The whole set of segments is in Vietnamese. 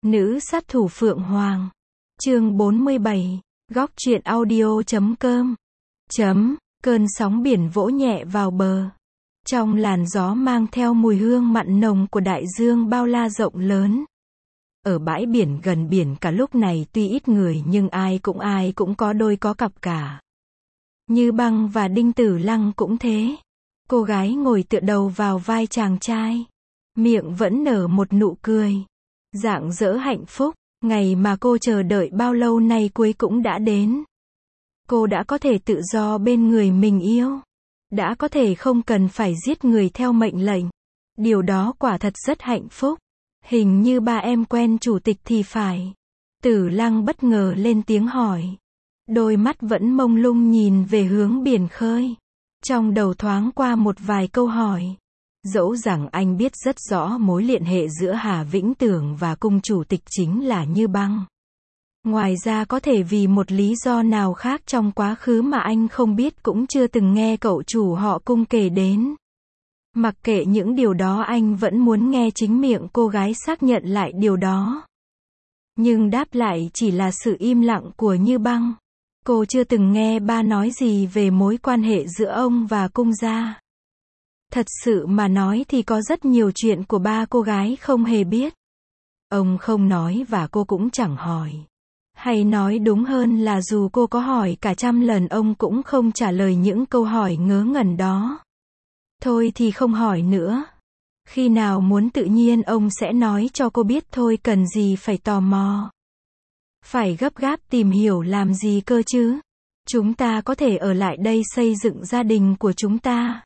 Nữ sát thủ Phượng Hoàng. Chương 47. Góc truyện audio.com. Cơn sóng biển vỗ nhẹ vào bờ. Trong làn gió mang theo mùi hương mặn nồng của đại dương bao la rộng lớn. Ở bãi biển gần biển cả lúc này tuy ít người nhưng ai cũng có đôi có cặp cả. Như Băng và Đinh Tử Lăng cũng thế. Cô gái ngồi tựa đầu vào vai chàng trai. Miệng vẫn nở một nụ cười. Rạng rỡ hạnh phúc. Ngày mà cô chờ đợi bao lâu nay cuối cũng đã đến. Cô đã có thể tự do bên người mình yêu. Đã có thể không cần phải giết người theo mệnh lệnh. Điều đó quả thật rất hạnh phúc. Hình như ba em quen chủ tịch thì phải. Tử Lăng bất ngờ lên tiếng hỏi. Đôi mắt vẫn mông lung nhìn về hướng biển khơi. Trong đầu thoáng qua một vài câu hỏi. Dẫu rằng anh biết rất rõ mối liên hệ giữa Hà Vĩnh Tường và cung chủ tịch chính là Như Băng. Ngoài ra có thể vì một lý do nào khác trong quá khứ mà anh không biết cũng chưa từng nghe cậu chủ họ Cung kể đến. Mặc kệ những điều đó anh vẫn muốn nghe chính miệng cô gái xác nhận lại điều đó. Nhưng đáp lại chỉ là sự im lặng của Như Băng. Cô chưa từng nghe ba nói gì về mối quan hệ giữa ông và Cung gia. Thật sự mà nói thì có rất nhiều chuyện của ba cô gái không hề biết. Ông không nói và cô cũng chẳng hỏi. Hay nói đúng hơn là dù cô có hỏi cả 100 lần ông cũng không trả lời những câu hỏi ngớ ngẩn đó. Thôi thì không hỏi nữa. Khi nào muốn tự nhiên ông sẽ nói cho cô biết thôi, cần gì phải tò mò. Phải gấp gáp tìm hiểu làm gì cơ chứ. Chúng ta có thể ở lại đây xây dựng gia đình của chúng ta.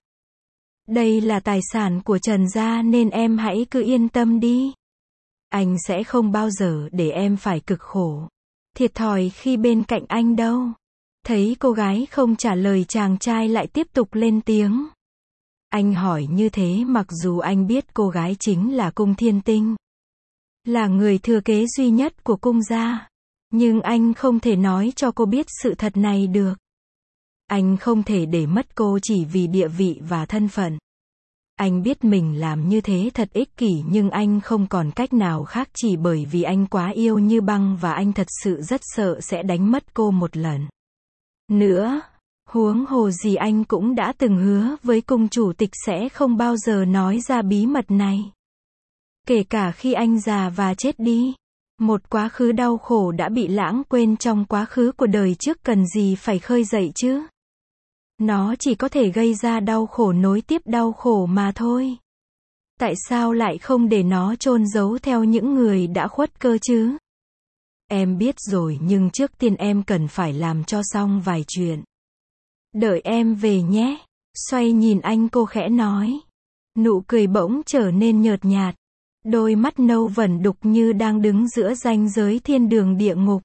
Đây là tài sản của Trần gia nên em hãy cứ yên tâm đi. Anh sẽ không bao giờ để em phải cực khổ, thiệt thòi khi bên cạnh anh đâu. Thấy cô gái không trả lời, chàng trai lại tiếp tục lên tiếng. Anh hỏi như thế mặc dù anh biết cô gái chính là Cung Thiên Tinh, là người thừa kế duy nhất của Cung gia. Nhưng anh không thể nói cho cô biết sự thật này được. Anh không thể để mất cô chỉ vì địa vị và thân phận. Anh biết mình làm như thế thật ích kỷ nhưng anh không còn cách nào khác chỉ bởi vì anh quá yêu Như Băng và anh thật sự rất sợ sẽ đánh mất cô một lần nữa. Huống hồ gì anh cũng đã từng hứa với cung chủ tịch sẽ không bao giờ nói ra bí mật này. Kể cả khi anh già và chết đi. Một quá khứ đau khổ đã bị lãng quên trong quá khứ của đời trước cần gì phải khơi dậy chứ. Nó chỉ có thể gây ra đau khổ nối tiếp đau khổ mà thôi. Tại sao lại không để nó chôn giấu theo những người đã khuất cơ chứ? Em biết rồi nhưng trước tiên em cần phải làm cho xong vài chuyện. Đợi em về nhé. Xoay nhìn anh cô khẽ nói. Nụ cười bỗng trở nên nhợt nhạt. Đôi mắt nâu vẩn đục như đang đứng giữa ranh giới thiên đường địa ngục.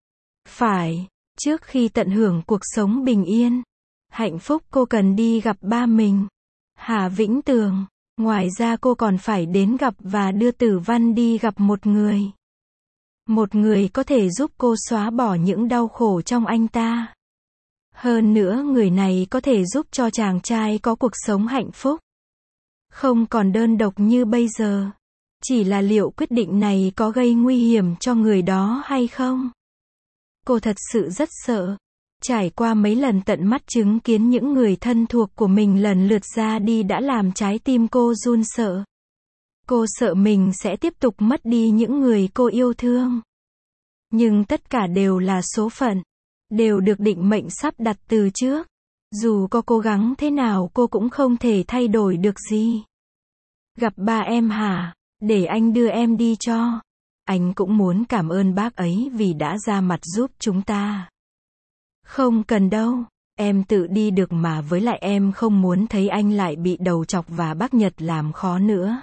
Phải, trước khi tận hưởng cuộc sống bình yên, hạnh phúc cô cần đi gặp ba mình, Hà Vĩnh Tường. Ngoài ra cô còn phải đến gặp và đưa Tử Văn đi gặp một người. Một người có thể giúp cô xóa bỏ những đau khổ trong anh ta. Hơn nữa người này có thể giúp cho chàng trai có cuộc sống hạnh phúc. Không còn đơn độc như bây giờ. Chỉ là liệu quyết định này có gây nguy hiểm cho người đó hay không? Cô thật sự rất sợ. Trải qua mấy lần tận mắt chứng kiến những người thân thuộc của mình lần lượt ra đi đã làm trái tim cô run sợ. Cô sợ mình sẽ tiếp tục mất đi những người cô yêu thương. Nhưng tất cả đều là số phận. Đều được định mệnh sắp đặt từ trước. Dù có cố gắng thế nào cô cũng không thể thay đổi được gì. Gặp ba em hả? Để anh đưa em đi cho. Anh cũng muốn cảm ơn bác ấy vì đã ra mặt giúp chúng ta. Không cần đâu, em tự đi được mà, với lại em không muốn thấy anh lại bị đầu chọc và bác Nhật làm khó nữa.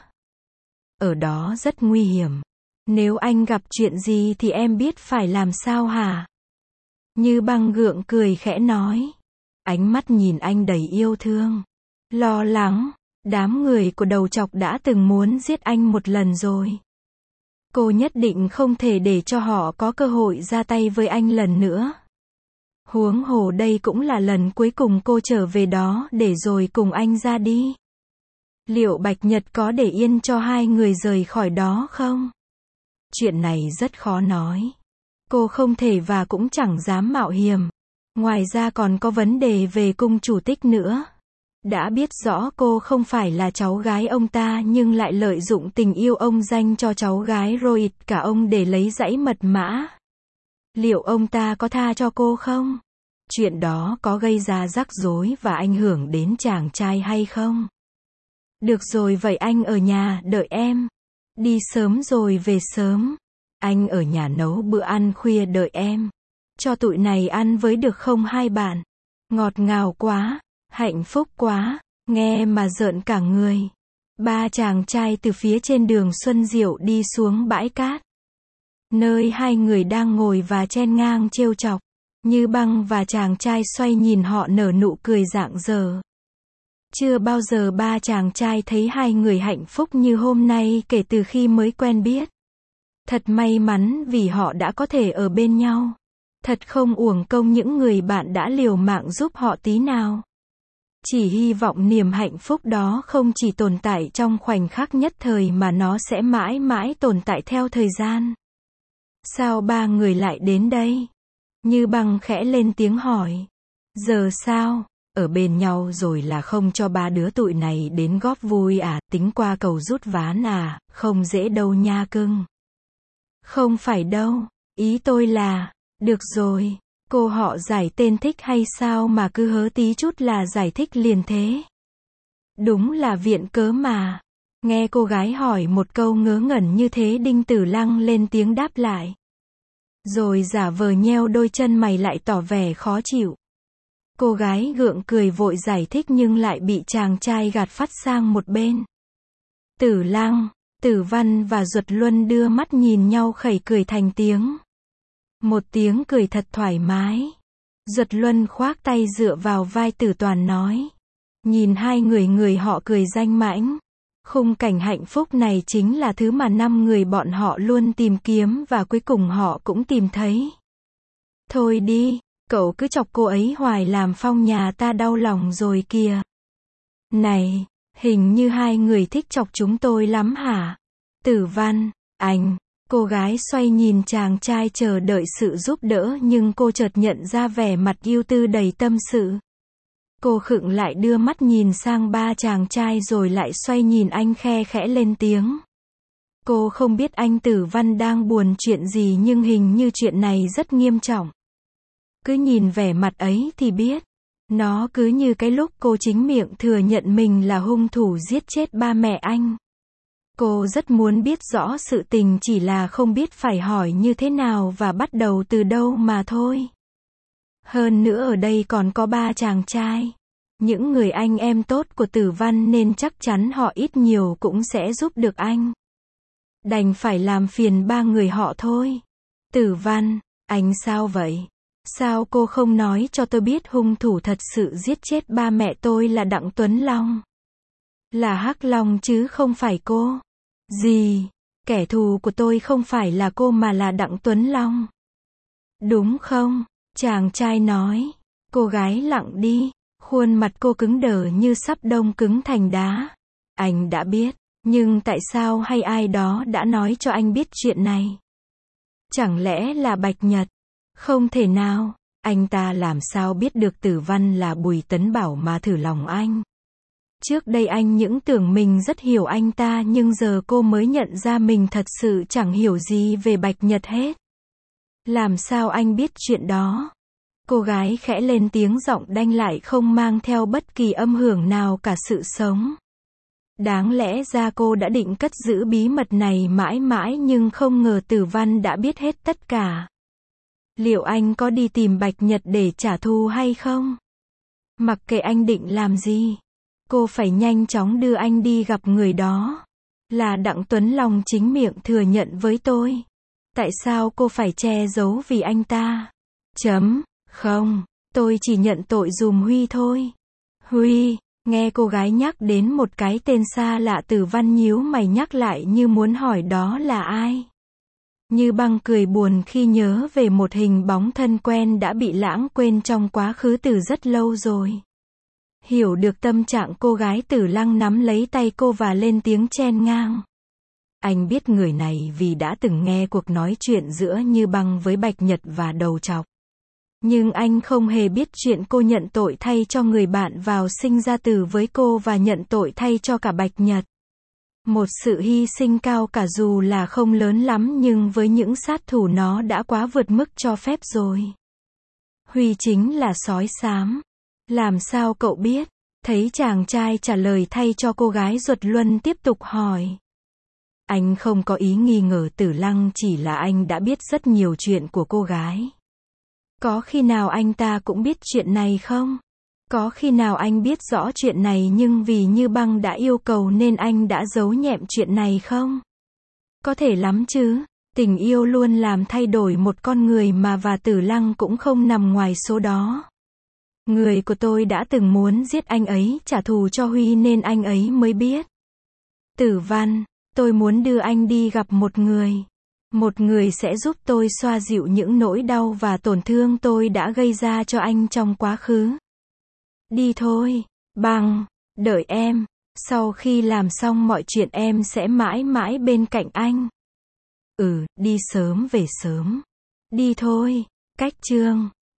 Ở đó rất nguy hiểm. Nếu anh gặp chuyện gì thì em biết phải làm sao hả? Như Băng gượng cười khẽ nói. Ánh mắt nhìn anh đầy yêu thương, lo lắng. Đám người của đầu chọc đã từng muốn giết anh một lần rồi. Cô nhất định không thể để cho họ có cơ hội ra tay với anh lần nữa. Huống hồ đây cũng là lần cuối cùng cô trở về đó để rồi cùng anh ra đi. Liệu Bạch Nhật có để yên cho hai người rời khỏi đó không? Chuyện này rất khó nói. Cô không thể và cũng chẳng dám mạo hiểm. Ngoài ra còn có vấn đề về cung chủ tích nữa. Đã biết rõ cô không phải là cháu gái ông ta nhưng lại lợi dụng tình yêu ông dành cho cháu gái rồi cả ông để lấy dãy mật mã. Liệu ông ta có tha cho cô không? Chuyện đó có gây ra rắc rối và ảnh hưởng đến chàng trai hay không? Được rồi, vậy anh ở nhà đợi em. Đi sớm rồi về sớm. Anh ở nhà nấu bữa ăn khuya đợi em. Cho tụi này ăn với được không hai bạn? Ngọt ngào quá, hạnh phúc quá, nghe mà rợn cả người. Ba chàng trai từ phía trên đường Xuân Diệu đi xuống bãi cát. Nơi hai người đang ngồi và chen ngang trêu chọc. Như Băng và chàng trai xoay nhìn họ nở nụ cười rạng rỡ. Chưa bao giờ ba chàng trai thấy hai người hạnh phúc như hôm nay kể từ khi mới quen biết. Thật may mắn vì họ đã có thể ở bên nhau. Thật không uổng công những người bạn đã liều mạng giúp họ tí nào. Chỉ hy vọng niềm hạnh phúc đó không chỉ tồn tại trong khoảnh khắc nhất thời mà nó sẽ mãi mãi tồn tại theo thời gian. Sao ba người lại đến đây? Như Băng khẽ lên tiếng hỏi. Giờ sao? Ở bên nhau rồi là không cho ba đứa tụi này đến góp vui à? Tính qua cầu rút ván à? Không dễ đâu nha cưng. Không phải đâu. Ý tôi là, được rồi. Cô họ giải tên thích hay sao mà cứ hớ tí chút là giải thích liền thế? Đúng là viện cớ mà. Nghe cô gái hỏi một câu ngớ ngẩn như thế, Đinh Tử Lăng lên tiếng đáp lại. Rồi giả vờ nheo đôi chân mày lại tỏ vẻ khó chịu. Cô gái gượng cười vội giải thích nhưng lại bị chàng trai gạt phắt sang một bên. Tử Lăng, Tử Văn và Duật Luân đưa mắt nhìn nhau khẩy cười thành tiếng. Một tiếng cười thật thoải mái. Duật Luân khoác tay dựa vào vai Tử Toàn nói. Nhìn hai người họ cười danh mãnh. Khung cảnh hạnh phúc này chính là thứ mà 5 người bọn họ luôn tìm kiếm và cuối cùng họ cũng tìm thấy. Thôi đi, cậu cứ chọc cô ấy hoài làm Phong nhà ta đau lòng rồi kìa. Này, hình như hai người thích chọc chúng tôi lắm hả? Tử Văn, anh. Cô gái xoay nhìn chàng trai chờ đợi sự giúp đỡ nhưng cô chợt nhận ra vẻ mặt ưu tư đầy tâm sự. Cô khựng lại đưa mắt nhìn sang ba chàng trai rồi lại xoay nhìn anh khe khẽ lên tiếng. Cô không biết anh Tử Văn đang buồn chuyện gì nhưng hình như chuyện này rất nghiêm trọng. Cứ nhìn vẻ mặt ấy thì biết. Nó cứ như cái lúc cô chính miệng thừa nhận mình là hung thủ giết chết ba mẹ anh. Cô rất muốn biết rõ sự tình chỉ là không biết phải hỏi như thế nào và bắt đầu từ đâu mà thôi. Hơn nữa ở đây còn có ba chàng trai. Những người anh em tốt của Tử Văn nên chắc chắn họ ít nhiều cũng sẽ giúp được anh. Đành phải làm phiền ba người họ thôi. Tử Văn, anh sao vậy? Sao cô không nói cho tôi biết hung thủ thật sự giết chết ba mẹ tôi là Đặng Tuấn Long? Là Hắc Long chứ không phải cô. Gì? Kẻ thù của tôi không phải là cô mà là Đặng Tuấn Long. Đúng không? Chàng trai nói. Cô gái lặng đi. Khuôn mặt cô cứng đờ như sắp đông cứng thành đá. Anh đã biết. Nhưng tại sao hay ai đó đã nói cho anh biết chuyện này? Chẳng lẽ là Bạch Nhật? Không thể nào. Anh ta làm sao biết được Tử Văn là Bùi Tấn Bảo mà thử lòng anh? Trước đây anh những tưởng mình rất hiểu anh ta nhưng giờ cô mới nhận ra mình thật sự chẳng hiểu gì về Bạch Nhật hết. Làm sao anh biết chuyện đó? Cô gái khẽ lên tiếng, giọng đanh lại không mang theo bất kỳ âm hưởng nào cả sự sống. Đáng lẽ ra cô đã định cất giữ bí mật này mãi mãi nhưng không ngờ Tử Văn đã biết hết tất cả. Liệu anh có đi tìm Bạch Nhật để trả thù hay không? Mặc kệ anh định làm gì, cô phải nhanh chóng đưa anh đi gặp người đó. Là Đặng Tuấn Long chính miệng thừa nhận với tôi. Tại sao cô phải che giấu vì anh ta? Không, tôi chỉ nhận tội giùm Huy thôi. Huy, nghe cô gái nhắc đến một cái tên xa lạ, Tử Văn nhíu mày nhắc lại như muốn hỏi đó là ai. Như Băng cười buồn khi nhớ về một hình bóng thân quen đã bị lãng quên trong quá khứ từ rất lâu rồi. Hiểu được tâm trạng cô gái, Tử Lăng nắm lấy tay cô và lên tiếng chen ngang. Anh biết người này vì đã từng nghe cuộc nói chuyện giữa Như Băng với Bạch Nhật và Đầu Trọc. Nhưng anh không hề biết chuyện cô nhận tội thay cho người bạn vào sinh ra tử với cô và nhận tội thay cho cả Bạch Nhật. Một sự hy sinh cao cả dù là không lớn lắm nhưng với những sát thủ nó đã quá vượt mức cho phép rồi. Huy chính là sói xám. Làm sao cậu biết? Thấy chàng trai trả lời thay cho cô gái ruột, Luân tiếp tục hỏi. Anh không có ý nghi ngờ Tử Lăng, chỉ là anh đã biết rất nhiều chuyện của cô gái. Có khi nào anh ta cũng biết chuyện này không? Có khi nào anh biết rõ chuyện này nhưng vì Như Băng đã yêu cầu nên anh đã giấu nhẹm chuyện này không? Có thể lắm chứ. Tình yêu luôn làm thay đổi một con người mà, và Tử Lăng cũng không nằm ngoài số đó. Người của tôi đã từng muốn giết anh ấy trả thù cho Huy nên anh ấy mới biết. Tử Văn, tôi muốn đưa anh đi gặp một người. Một người sẽ giúp tôi xoa dịu những nỗi đau và tổn thương tôi đã gây ra cho anh trong quá khứ. Đi thôi, Băng, đợi em. Sau khi làm xong mọi chuyện em sẽ mãi mãi bên cạnh anh. Đi sớm về sớm. Đi thôi. Cách chương